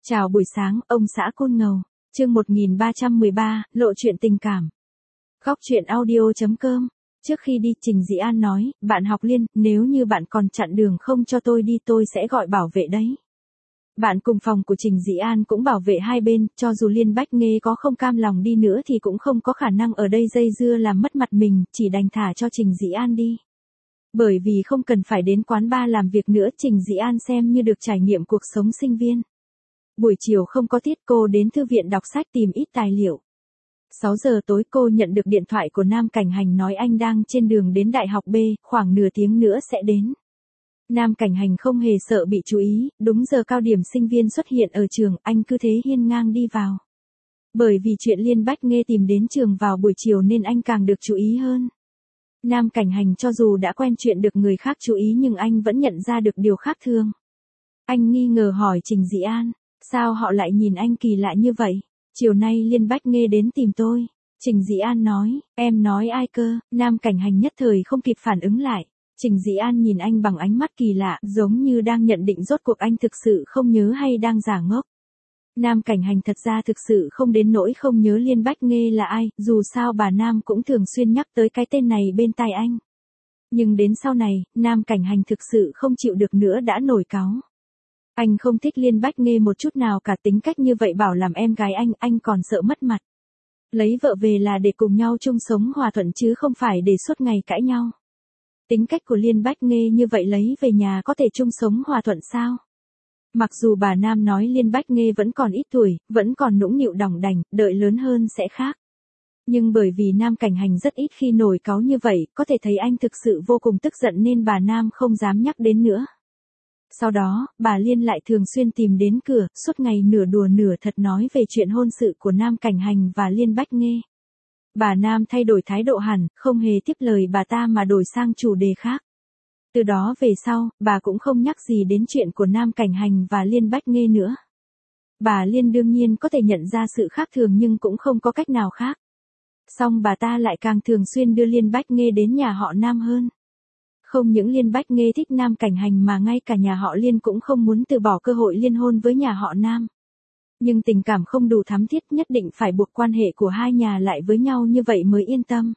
Chào buổi sáng, ông xã Côn Ngầu. Chương 1313, lộ chuyện tình cảm. Góc truyện audio.com. Trước khi đi, Trình Dĩ An nói, bạn học Liên, nếu như bạn còn chặn đường không cho tôi đi tôi sẽ gọi bảo vệ đấy. Bạn cùng phòng của Trình Dĩ An cũng bảo vệ hai bên, cho dù Liên Bách Nghê có không cam lòng đi nữa thì cũng không có khả năng ở đây dây dưa làm mất mặt mình, chỉ đành thả cho Trình Dĩ An đi. Bởi vì không cần phải đến quán bar làm việc nữa, Trình Dĩ An xem như được trải nghiệm cuộc sống sinh viên. Buổi chiều không có tiết, cô đến thư viện đọc sách tìm ít tài liệu. 6 giờ tối cô nhận được điện thoại của Nam Cảnh Hành nói anh đang trên đường đến Đại học B, khoảng nửa tiếng nữa sẽ đến. Nam Cảnh Hành không hề sợ bị chú ý, đúng giờ cao điểm sinh viên xuất hiện ở trường, anh cứ thế hiên ngang đi vào. Bởi vì chuyện Liên Bách Nghê tìm đến trường vào buổi chiều nên anh càng được chú ý hơn. Nam Cảnh Hành cho dù đã quen chuyện được người khác chú ý nhưng anh vẫn nhận ra được điều khác thường. Anh nghi ngờ hỏi Trình Dĩ An. Sao họ lại nhìn anh kỳ lạ như vậy? Chiều nay Liên Bách Nghê đến tìm tôi. Trình Dĩ An nói, em nói ai cơ? Nam Cảnh Hành nhất thời không kịp phản ứng lại. Trình Dĩ An nhìn anh bằng ánh mắt kỳ lạ, giống như đang nhận định rốt cuộc anh thực sự không nhớ hay đang giả ngốc. Nam Cảnh Hành thật ra thực sự không đến nỗi không nhớ Liên Bách Nghê là ai, dù sao bà Nam cũng thường xuyên nhắc tới cái tên này bên tai anh. Nhưng đến sau này, Nam Cảnh Hành thực sự không chịu được nữa đã nổi cáu. Anh không thích Liên Bách Nghê một chút nào cả, tính cách như vậy bảo làm em gái anh còn sợ mất mặt. Lấy vợ về là để cùng nhau chung sống hòa thuận chứ không phải để suốt ngày cãi nhau. Tính cách của Liên Bách Nghê như vậy lấy về nhà có thể chung sống hòa thuận sao? Mặc dù bà Nam nói Liên Bách Nghê vẫn còn ít tuổi, vẫn còn nũng nịu đỏng đành, đợi lớn hơn sẽ khác. Nhưng bởi vì Nam Cảnh Hành rất ít khi nổi cáu như vậy, có thể thấy anh thực sự vô cùng tức giận nên bà Nam không dám nhắc đến nữa. Sau đó, bà Liên lại thường xuyên tìm đến cửa, suốt ngày nửa đùa nửa thật nói về chuyện hôn sự của Nam Cảnh Hành và Liên Bách Nghê. Bà Nam thay đổi thái độ hẳn, không hề tiếp lời bà ta mà đổi sang chủ đề khác. Từ đó về sau, bà cũng không nhắc gì đến chuyện của Nam Cảnh Hành và Liên Bách Nghê nữa. Bà Liên đương nhiên có thể nhận ra sự khác thường nhưng cũng không có cách nào khác. Song bà ta lại càng thường xuyên đưa Liên Bách Nghê đến nhà họ Nam hơn. Không những Liên Bách Nghê thích Nam Cảnh Hành mà ngay cả nhà họ Liên cũng không muốn từ bỏ cơ hội liên hôn với nhà họ Nam. Nhưng tình cảm không đủ thắm thiết, nhất định phải buộc quan hệ của hai nhà lại với nhau như vậy mới yên tâm.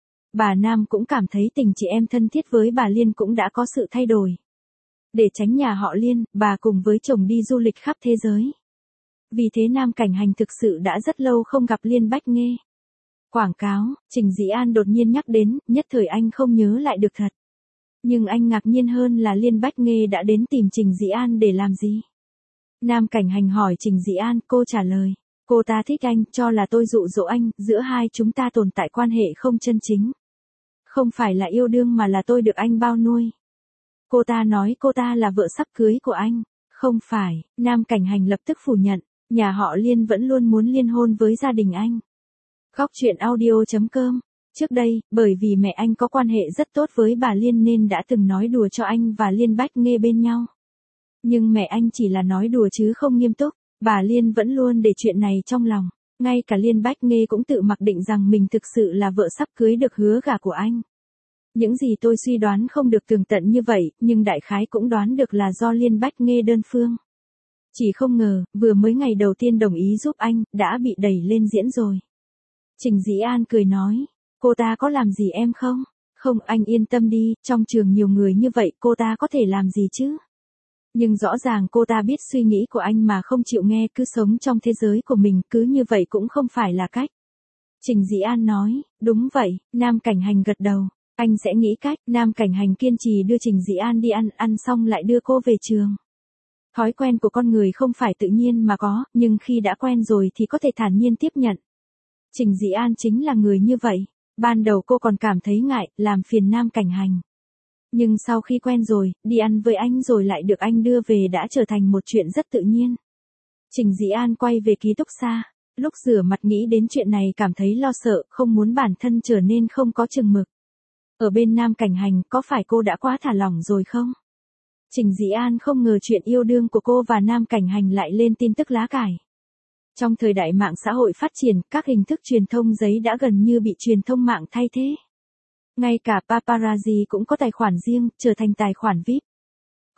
Bà Nam cũng cảm thấy tình chị em thân thiết với bà Liên cũng đã có sự thay đổi. Để tránh nhà họ Liên, bà cùng với chồng đi du lịch khắp thế giới. Vì thế Nam Cảnh Hành thực sự đã rất lâu không gặp Liên Bách Nghê. Quảng cáo, Trình Dĩ An đột nhiên nhắc đến, nhất thời anh không nhớ lại được thật. Nhưng anh ngạc nhiên hơn là Liên Bách Nghê đã đến tìm Trình Dĩ An để làm gì? Nam Cảnh Hành hỏi Trình Dĩ An, cô trả lời. Cô ta thích anh, cho là tôi dụ dỗ anh, giữa hai chúng ta tồn tại quan hệ không chân chính. Không phải là yêu đương mà là tôi được anh bao nuôi. Cô ta nói cô ta là vợ sắp cưới của anh. Không phải, Nam Cảnh Hành lập tức phủ nhận, nhà họ Liên vẫn luôn muốn liên hôn với gia đình anh. Góc truyện audio.com. Trước đây, bởi vì mẹ anh có quan hệ rất tốt với bà Liên nên đã từng nói đùa cho anh và Liên Bách Nghê bên nhau. Nhưng mẹ anh chỉ là nói đùa chứ không nghiêm túc, bà Liên vẫn luôn để chuyện này trong lòng. Ngay cả Liên Bách Nghê cũng tự mặc định rằng mình thực sự là vợ sắp cưới được hứa gả của anh. Những gì tôi suy đoán không được tường tận như vậy, nhưng đại khái cũng đoán được là do Liên Bách Nghê đơn phương. Chỉ không ngờ, vừa mới ngày đầu tiên đồng ý giúp anh, đã bị đẩy lên diễn rồi. Trình Dĩ An cười nói. Cô ta có làm gì em không? Không, anh yên tâm đi, trong trường nhiều người như vậy cô ta có thể làm gì chứ? Nhưng rõ ràng cô ta biết suy nghĩ của anh mà không chịu nghe, cứ sống trong thế giới của mình, cứ như vậy cũng không phải là cách. Trình Dĩ An nói, đúng vậy, Nam Cảnh Hành gật đầu, anh sẽ nghĩ cách. Nam Cảnh Hành kiên trì đưa Trình Dĩ An đi ăn xong lại đưa cô về trường. Thói quen của con người không phải tự nhiên mà có, nhưng khi đã quen rồi thì có thể thản nhiên tiếp nhận. Trình Dĩ An chính là người như vậy. Ban đầu cô còn cảm thấy ngại, làm phiền Nam Cảnh Hành. Nhưng sau khi quen rồi, đi ăn với anh rồi lại được anh đưa về đã trở thành một chuyện rất tự nhiên. Trình Dĩ An quay về ký túc xá. Lúc rửa mặt nghĩ đến chuyện này cảm thấy lo sợ, không muốn bản thân trở nên không có chừng mực. Ở bên Nam Cảnh Hành, có phải cô đã quá thả lỏng rồi không? Trình Dĩ An không ngờ chuyện yêu đương của cô và Nam Cảnh Hành lại lên tin tức lá cải. Trong thời đại mạng xã hội phát triển, các hình thức truyền thông giấy đã gần như bị truyền thông mạng thay thế. Ngay cả paparazzi cũng có tài khoản riêng, trở thành tài khoản VIP.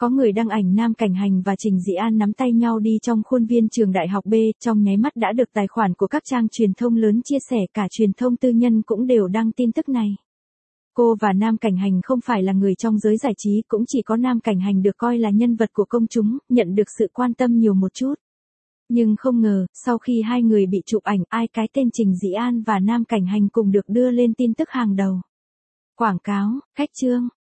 Có người đăng ảnh Nam Cảnh Hành và Trình Dĩ An nắm tay nhau đi trong khuôn viên trường đại học B, trong nháy mắt đã được tài khoản của các trang truyền thông lớn chia sẻ, cả truyền thông tư nhân cũng đều đăng tin tức này. Cô và Nam Cảnh Hành không phải là người trong giới giải trí, cũng chỉ có Nam Cảnh Hành được coi là nhân vật của công chúng, nhận được sự quan tâm nhiều một chút. Nhưng không ngờ, sau khi hai người bị chụp ảnh, cái tên Trình Dĩ An và Nam Cảnh Hành cùng được đưa lên tin tức hàng đầu. Quảng cáo, khách chương.